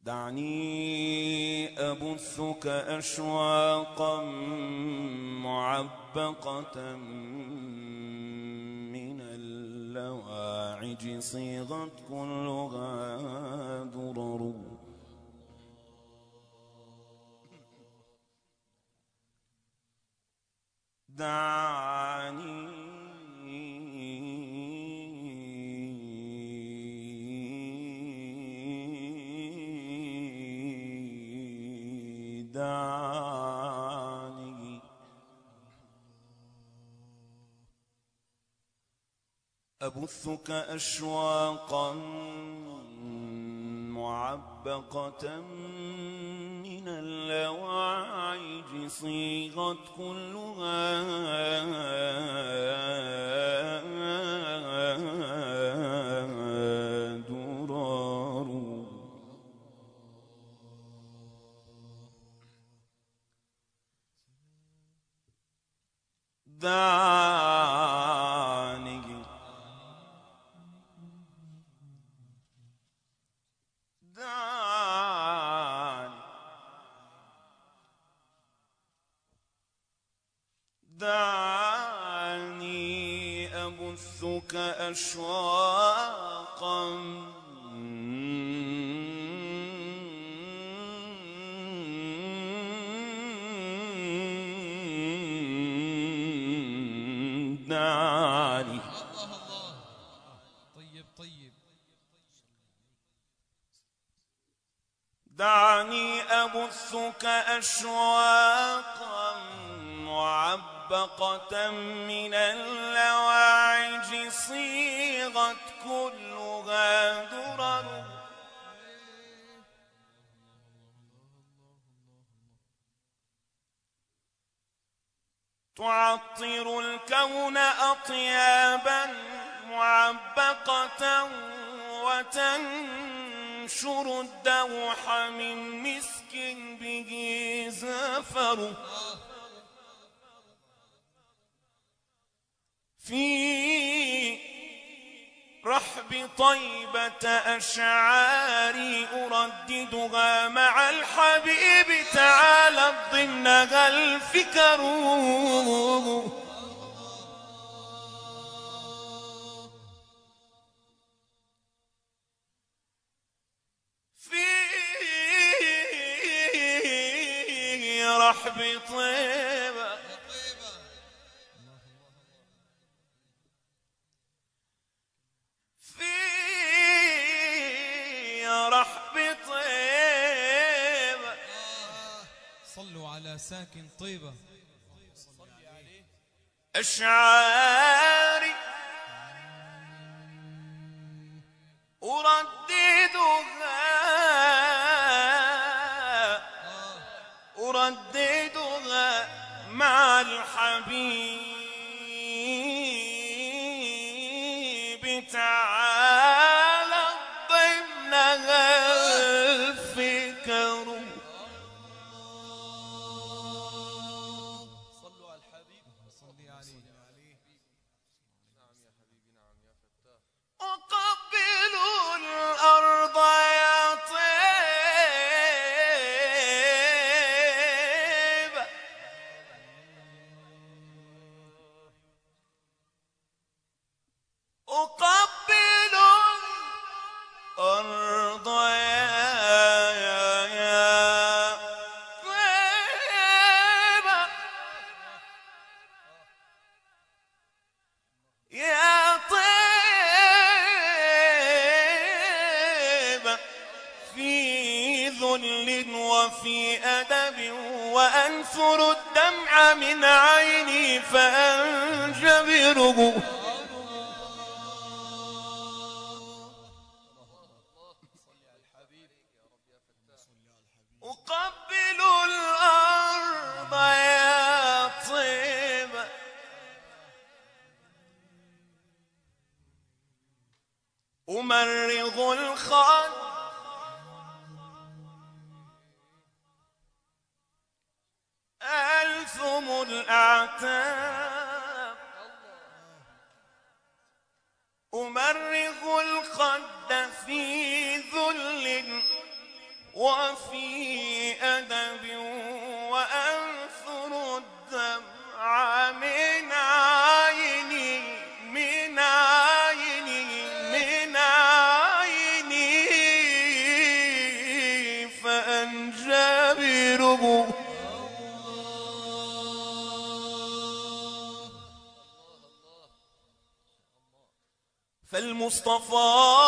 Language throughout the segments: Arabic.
دعني أبثك أشواقا معبقة من اللواعج صيغت كلها درر. دعني أبثك أشواقا معبقة من اللواعج صيغت كلها درر. دعني أبثك أشواقا دعني دعني أبثك أشواقا معبقة من اللواعج صيغت كلها درر. تعطر الكون أطيابا معبقة وتنشر الدوح من مسك به زفر. في رحب طيبة أشعاري أرددها مع الحبيب تعالى ضمنها الفكر. في رحب طيبة صلوا على ساكن طيبة أشعاري أرددها مع الحبيب تعالى ضمنها الفكر. صلوا على الحبيب صلي عليه. نعم يا حبيبي نعم يا فتاح. أقبل الأرض يا طيب أقبل الأرض يا طيب في ذل وفي أدب وأنثر الدمع من عيني فأنجبره. أقبل الأرض يا طيب أمرغ الخد ألثم الأعتاب أمرغ الخد في ذل وفي أدب وأنثر الدمع من عيني من عيني من عيني فأنجبره فالمصطفى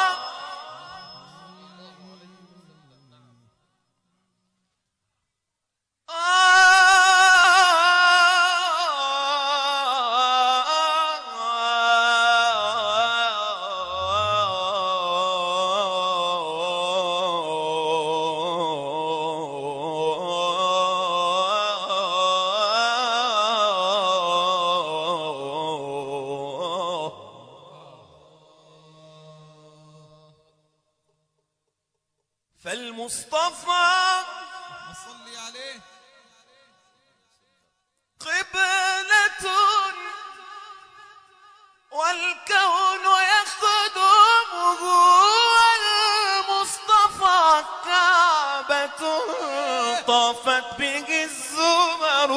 فالمصطفى صل عليه قبلة والكون يخدمه والمصطفى كعبة طافت به الزمر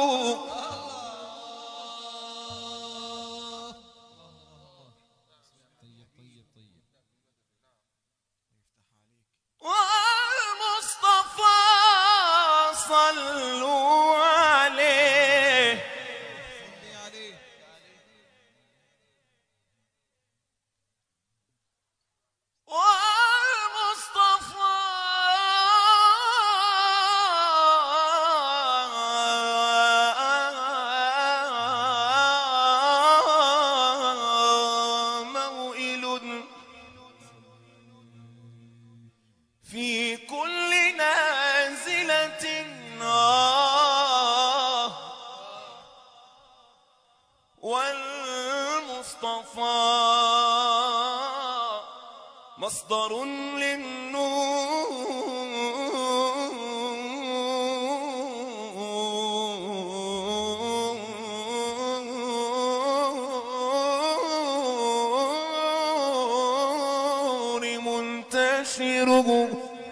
والمصطفى صلوا عليه والمصطفى موئل في كل نازلة والمصطفى مصدر للنور منتشره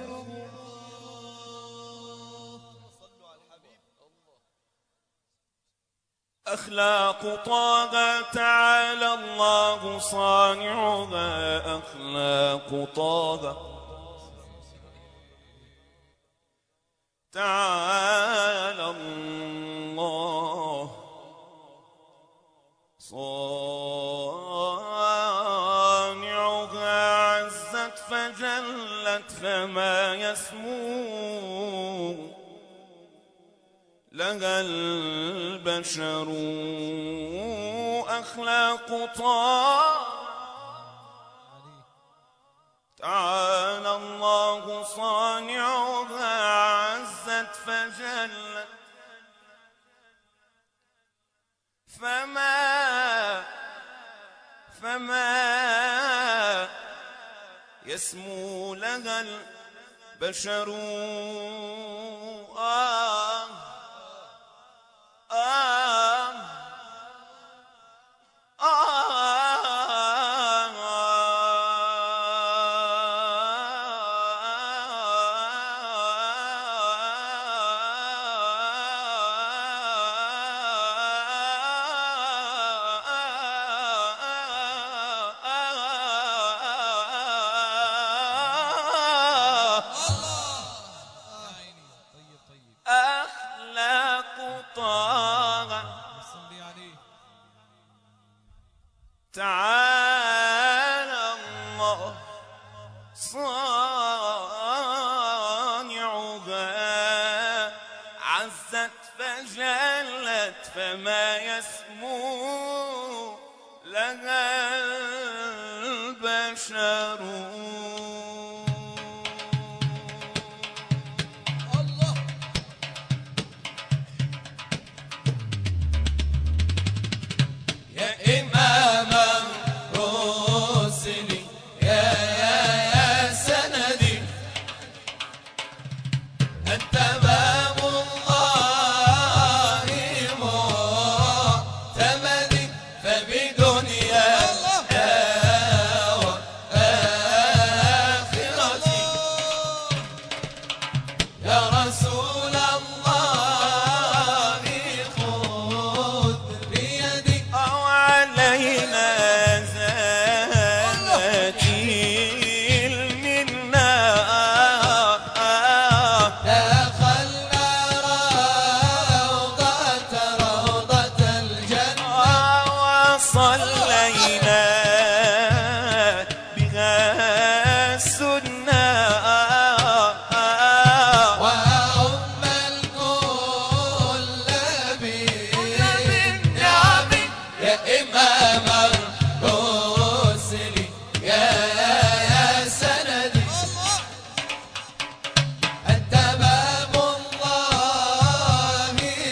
أخلاق طه تعالى الله صانعها أخلاق طه تعالى الله صانعها عزت فجلت فما يسمو لها البشر أخلاق طه تعالى الله صانعها عزت فجلت فما يسمو لها البشر تعالى الله صانعها عزت فجلت فما يسمو لها البشر السنة وأم الكل بالنعم يا إمام الرسل يا سندي أنت باب الله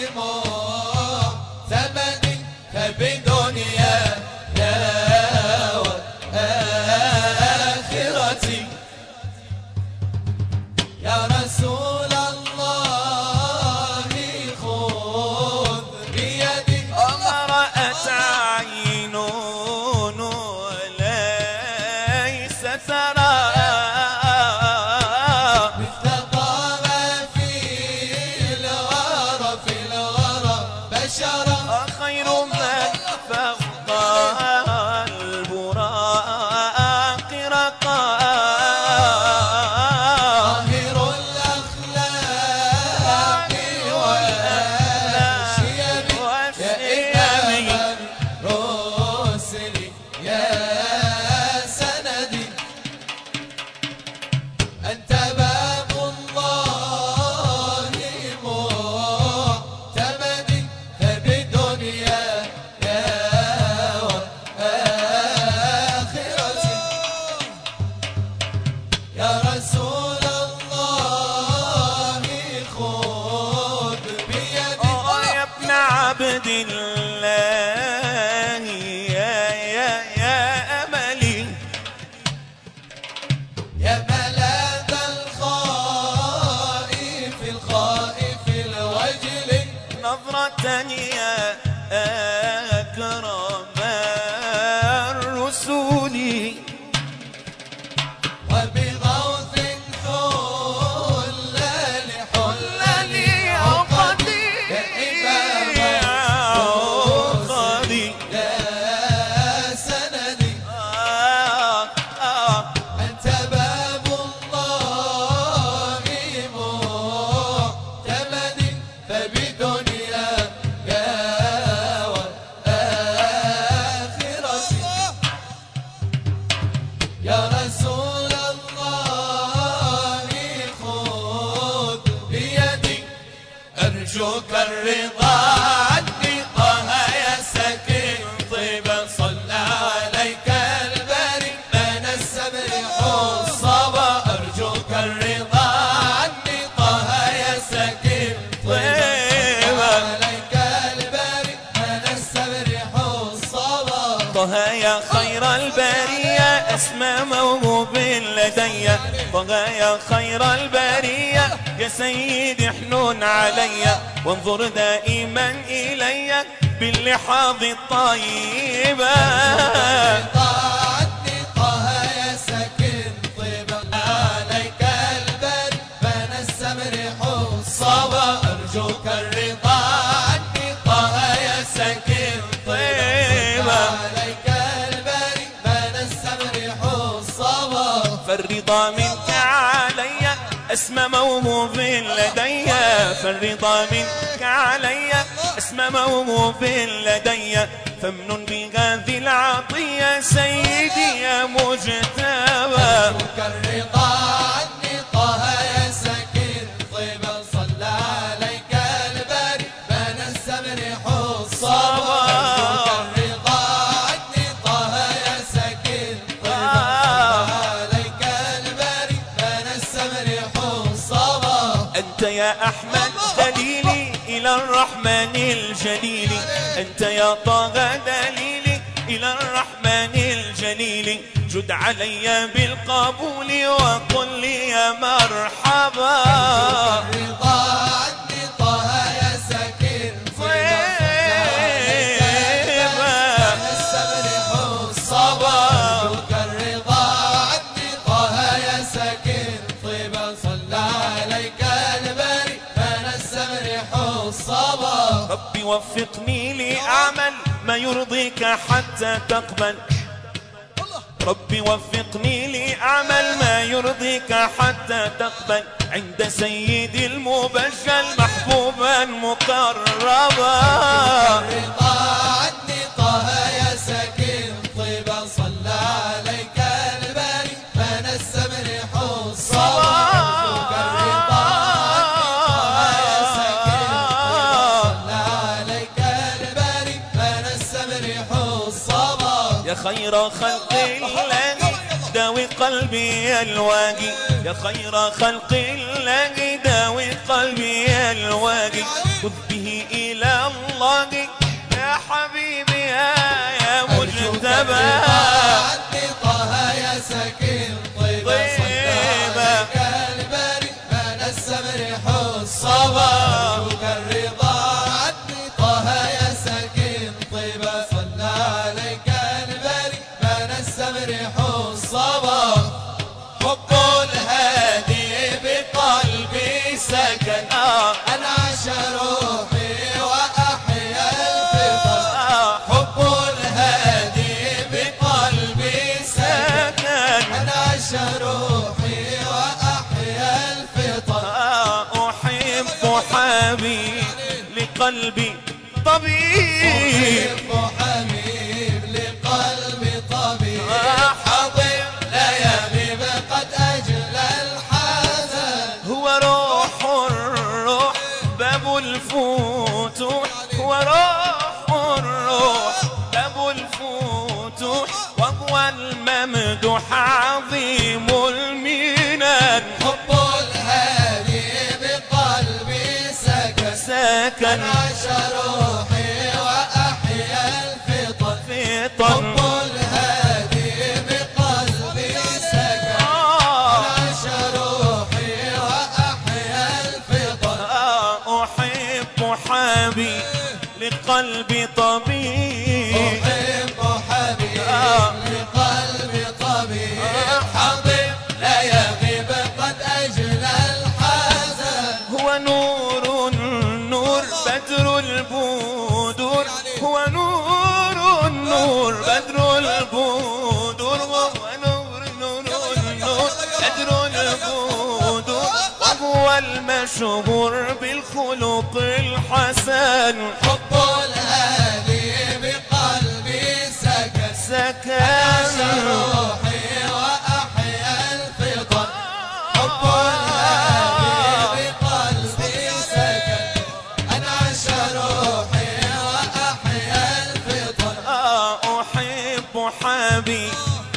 معتمد فبدنيا وآخرتي يا رسول الله خذ بيدي رأت عين وليس ترى مثل طاب في الورى بشرا خير من فوق البراق رقا طاهر الأخلاق والشيم يا إمام الرسل يا سندي أنت باب الله معتمد فبدنيا يا وآخرتي يا رسول الله خذ بيدي يا ابن عبد الله يا أملي يا ملاذ الخائف الوجل نظرة يا أكرم الرسل وبغوث حل لي عقدي يا إمام عقدي يا سندي أنت باب الله معتمد فبدنيا يا وآخرتي يا رسول الله خذ بيدي أرجوك الرضا عني طه يا سكين طيبا صلى عليك الباري بين السبع حصبا أرجوك الرضا عني طه يا سكين طيبا عليك الباري بين السبع حصبا طه يا خير البرية اسمى موهوب لدي طه يا خير البرية يا سيدي حنون علي وانظر دائما إلي باللحاظ الطيبة عني طه يا سكين طيبا عليك البر بين السمر حصبا أرجوك الرضا عني طه يا سكين طيبا عليك البر بين السمر حصبا فالرضا منك علي اسم موهوب لدي فالرضا منك علي اسم موهوب لدي فمن بهذه العطية سيدي يا مجتبى أرجوك الرضا عني طه يا سكين طيبا صلى عليك الباري بين السمر حصبا أرجوك الرضا عني طه يا سكين طيبا صلى عليك الباري بين السمر حصبا أنت يا أحمد دليلي إلى الرحمن الجليل أنت يا طه دليلي إلى الرحمن الجليل جد علي بالقبول وقل لي يا مرحبا الرضا عني طه يا سكين طيبا السمر حصبا أرجوك الرضا عني طه يا سكين طيبا صلى عليك الباري بين السمر حصبا ربي وفقني لأعمل ما يرضيك حتى تقبل ربي وفقني لأعمل ما يرضيك حتى تقبل عند سيدي المبجل محبوبا مقربا الرضا عني طه يا سكين طيبا صلى عليك الباري خير خلق الله داوي قلبي الواقي، يا خير خلق الله داوي قلبي الواقي، خذ به إلى الله يا حبيبي يا مجتبى. عني طه يا سكين طيبة صلى عليك الباري ما نسم ريح الصبا أرجوك الرضا. عني طه يا سكين طيبة صلى عليك الباري ما نسم ريح الصبا. حب الهادي بقلبي سكن أنعش روحي وأحيا الفطر. حب الهادي بقلبي سكن أنعش روحي وأحيا الفطر. أحب حبيب لقلبي طبيب، أحب حبيب لقلبي طبيب. حضر لا يغيب قد أجل الحزن. هو روح الروح باب الفتوح، هو روح الروح باب الفتوح، وهو الممدوح عظيم المنن. حب الهادي بقلبي سكن سكن أنعش روحي وأحيا الفطر. حب الهادي بقلبي سكن أنعش روحي وأحيا الفطر. أحب حبيب لقلبي طبيب، أحب حبيب لقلبي طبيب. حضر لا يغيب قد أجل الحزن. هو نور النور بدر البدور، هو نور النور بدر البدور، وهو نور النور بدر البدور، وهو المشهور بالخلق الحسن. حب الهادي بقلبي سكن أنعش سكن روحي وأحيا الفطر. حب الهادي بقلبي سكن أنعش روحي وأحيا الفطر. أحب حبيب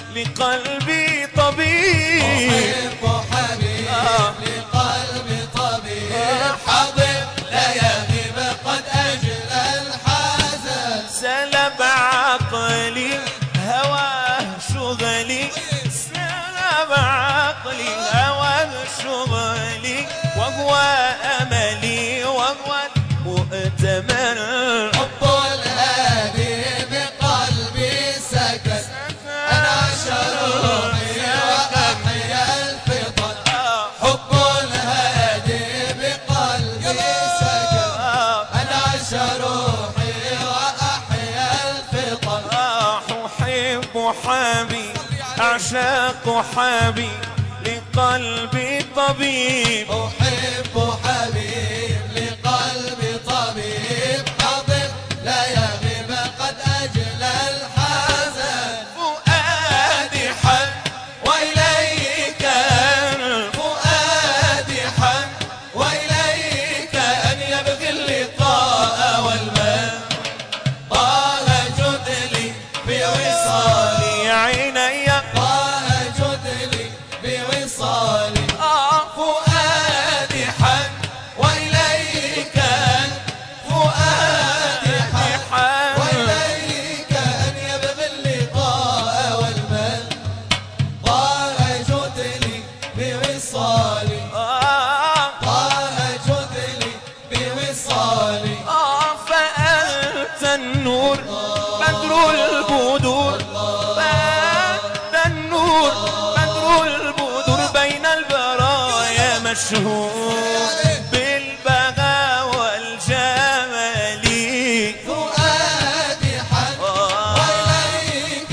لقلبي طبيب، أحب حبيب لقلبي طبيب. حضر لا يغيب قد أجل الحزن. سلب عقلي هواه شغلي، سلب عقلي هواه شغلي، وهو أملي وهو المؤتمن. حب الهادي بقلبي سكن أنعش روحي وأحيا الفطر. حب الهادي بقلبي سكن أنعش روحي وأحيا الفطر. أحب حبيب أعشاق حبيب لقلبي طبيب. أحب حبيب لقلبي طبيب. حضر لا يغيب قد أجل الحزن. فؤادي حن وإليك فؤادي حن وإليك أن يبغي اللقاء والمن. طه جد لي بوصالي يا عيني طه جد لي بوصالي. فؤادي حن وإليك فؤادي حن وإليك أن يبغي اللقاء والمن. طه جد لي بوصالي طه جد لي بوصالي. فأنت النور بدر البدور، فأنت النور بدر البدور، بين البرايا مشهور بالبهاء والجمال. فؤادي حن وإليك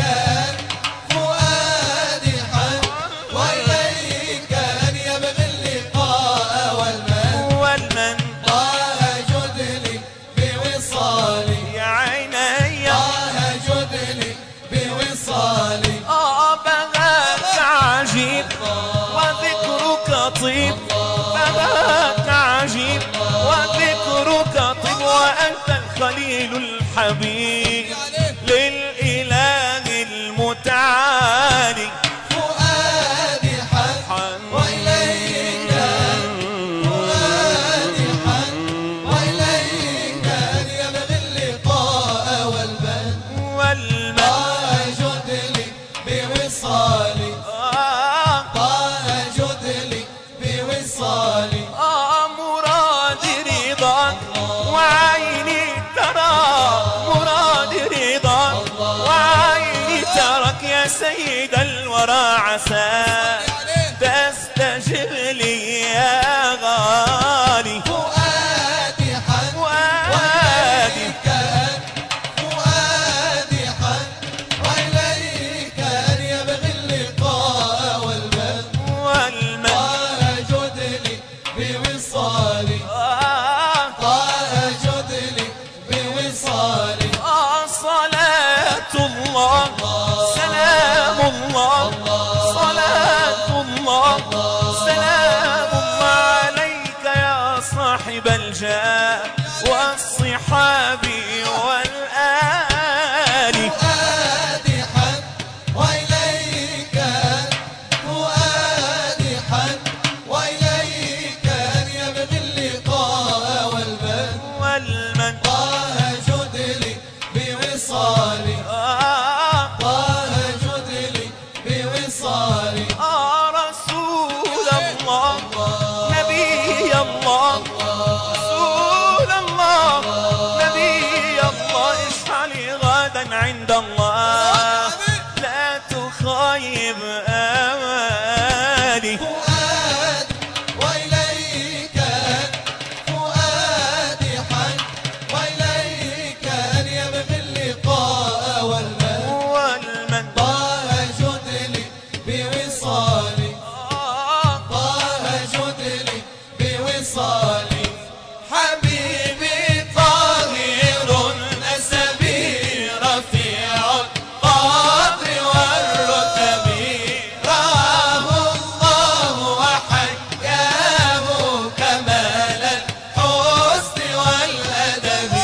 فؤادي حن وإليك أن يبغي اللقاء والمن. والمن طه جد لي بوصالي يا عيني طه جد لي بوصالي. بهاك عجيب وذكرك طيب، بهاك عجيب وذكرك طيب، وأنت الخليل الحبيب للإله المنعم. تستجب لي يا غالي. فؤادي حن وإليك أن فؤادي حن وإليك أن يبغي اللقاء والمن طه جد لي بوصالي طه جد لي بوصالي. صلاة الله سلام الله صلاة الله سلام الله عليك يا صاحب الجاه والصحاب والآل. فؤادي حن وإليك أن فؤادي حن وإليك أن يبغي اللقاء والمن طه جد لي بوصالي طه جد لي بوصالي. رسول الله نبي الله رسول الله نبي الله اشفع لي غدا عند الله لا تخيب آمالي. فؤاد وإليك أن فؤادي حن وإليك أن يبغي اللقاء والمن طه جد لي بوصالي طه جد لي بوصالي. حبيبي طاهر نسبي رفيع القدر والرتب رآه الله وحياه كمال الحسن والأدب.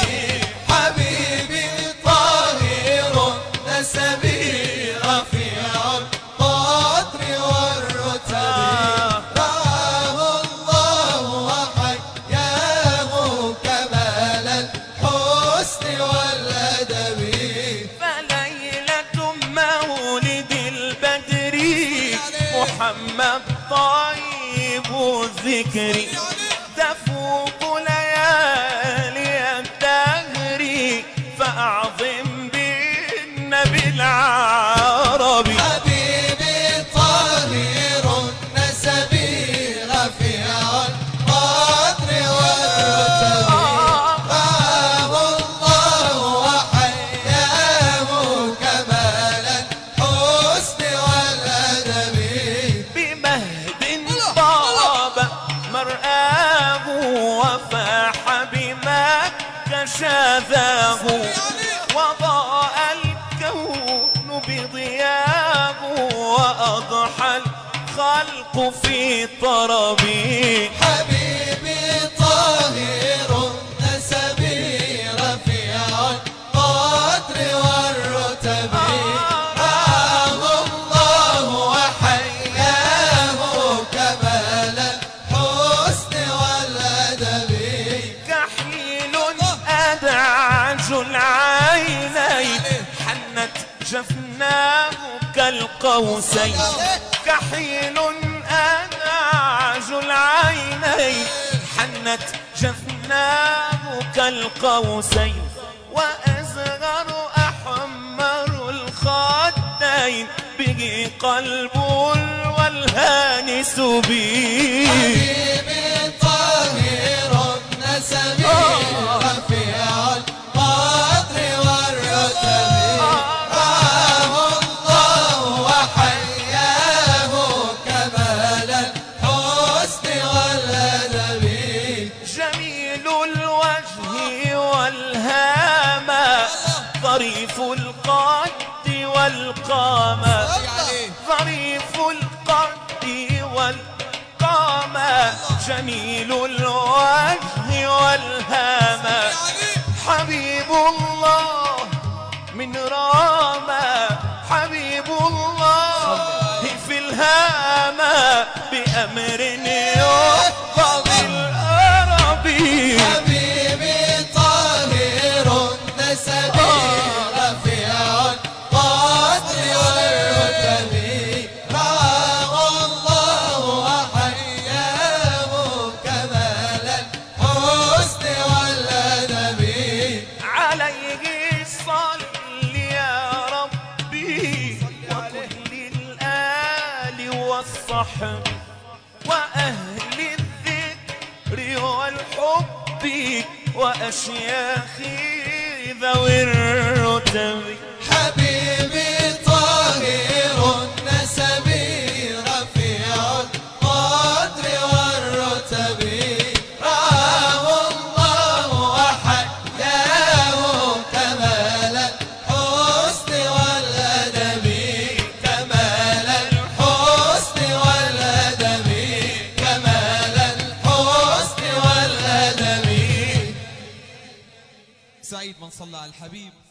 حبيبي طاهر نسبي رفيع القدر والرتب رآه الله وحياه كمال الحسن والأدب. فليلة مولد البدر محمد طيب الذكر تفوق ليالي الدهر فأعظم بالنبي العربي. حبيبي طاهر نسبي رفيع القدر والرتب رآه الله وحياه كمال الحسن والأدب. بمهد طاب مرآه وفاح بمكة شاذاه وضاء الكون بضياه وأضحى الخلق في طربي. حبيبي طاهر نسبي رفيع القدر والرتب رآه الله وحياه كمال الحسن والأدب. كحيل أدعج العينين حنت جفناه كالقوسين. كحيل أدعج العينين حنت جفناه كالقوسين وأزغر أحمر الخدين به قلب والهانس بي. حبيبي طاهر نسبي رفيع القدر والرتب رآه الله وحياه كمال الحسن والأدب. جميل الوجه والهامة ظريف القد والقامة ظريف القد والقامة جميل الوجه والهامة حبيب الله من رامة حبيب الله في الهامة بأمر يقضي الأربي. حبيبي طاهر نسبي رفيع القدر والرتب رآه الله وحياه كمال الحسن والأدب. عليه صل يا ربي وكل الآل والصحب وأهل الذكر والحب وأشياخ ذوي الرتب. حبيبي طاهر النسب رفيع القدر والرتب، رعاه الله وحياه كمال الحسن والأدب، كمال الحسن والأدب، كمال الحسن والأدب. سعيد من صلى على الحبيب.